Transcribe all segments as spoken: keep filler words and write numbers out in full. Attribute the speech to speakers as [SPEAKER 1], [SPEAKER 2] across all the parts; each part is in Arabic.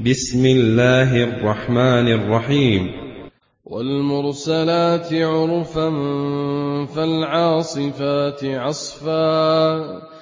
[SPEAKER 1] بسم الله الرحمن الرحيم.
[SPEAKER 2] والمرسلات عرفا فالعاصفات عصفا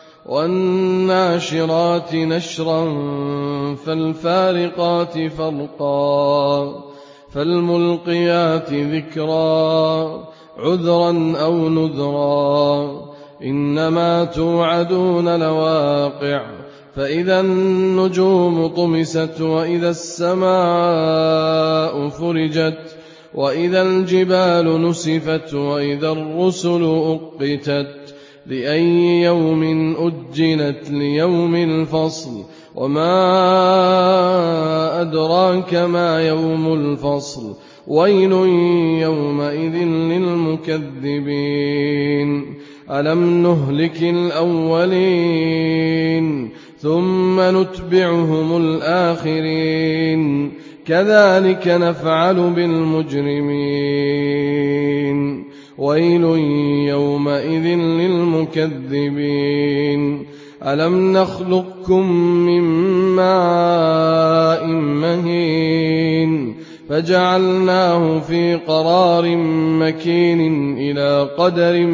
[SPEAKER 2] والناشرات نشرا فالفارقات فرقا فالملقيات ذكرا عذرا أو نذرا إنما توعدون لواقع فإذا النجوم طمست وإذا السماء فرجت وإذا الجبال نسفت وإذا الرسل أقتت لأي يوم أجلت ليوم الفصل وما أدراك ما يوم الفصل ويل يومئذ للمكذبين ألم نهلك الأولين ثم نتبعهم الآخرين كذلك نفعل بالمجرمين ويل يومئذ للمكذبين ألم نخلقكم من ماء مهين فجعلناه في قرار مكين إلى قدر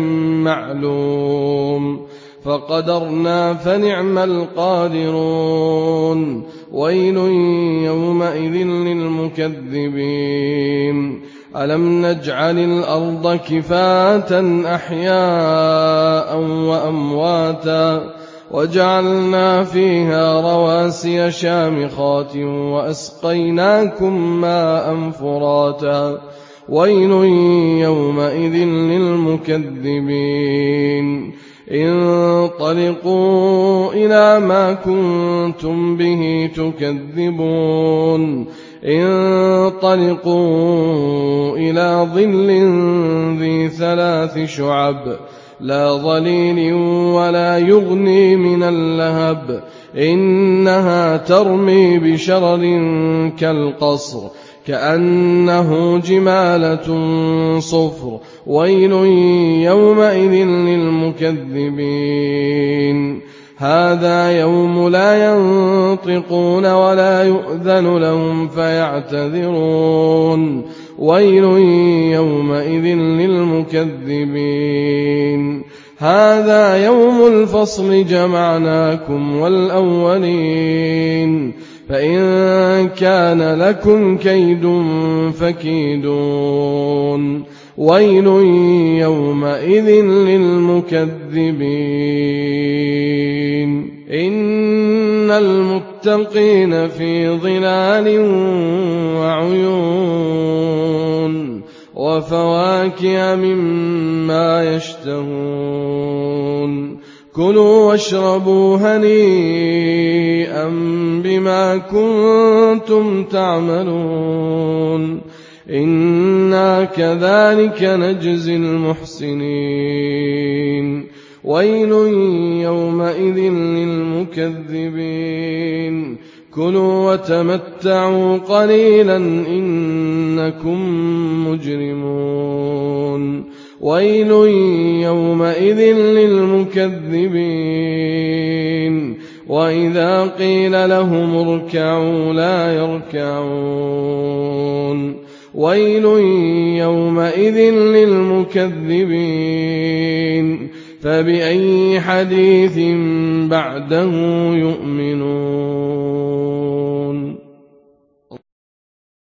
[SPEAKER 2] معلوم فقدرنا فنعم القادرون ويل يومئذ للمكذبين ألم نجعل الأرض كفاة أحياء وأمواتا وجعلنا فيها رواسي شامخات وأسقيناكم ماء فراتا ويل يومئذ للمكذبين انطلقوا إلى ما كنتم به تكذبون انطلقوا إلى ظل ذي ثلاث شعب لا ظليل ولا يغني من اللهب إنها ترمي بشرر كالقصر كأنه جمالة صفر ويل يومئذ للمكذبين هذا يوم لا ينطقون ولا يؤذن لهم فيعتذرون ويل يومئذ للمكذبين هذا يوم الفصل جمعناكم والأولين فإن كان لكم كيد فكيدون ويل يومئذ للمكذبين إن المتقين في ظلال وعيون وفواكه مما يشتهون كلوا واشربوا هنيئا بما كنتم تعملون إنا كذلك نجزي المحسنين ويل يومئذ للمكذبين كلوا وتمتعوا قليلا إنكم مجرمون ويل يومئذ للمكذبين وإذا قيل لهم اركعوا لا يركعون ويل يومئذ للمكذبين فبأي حديث بعده يؤمنون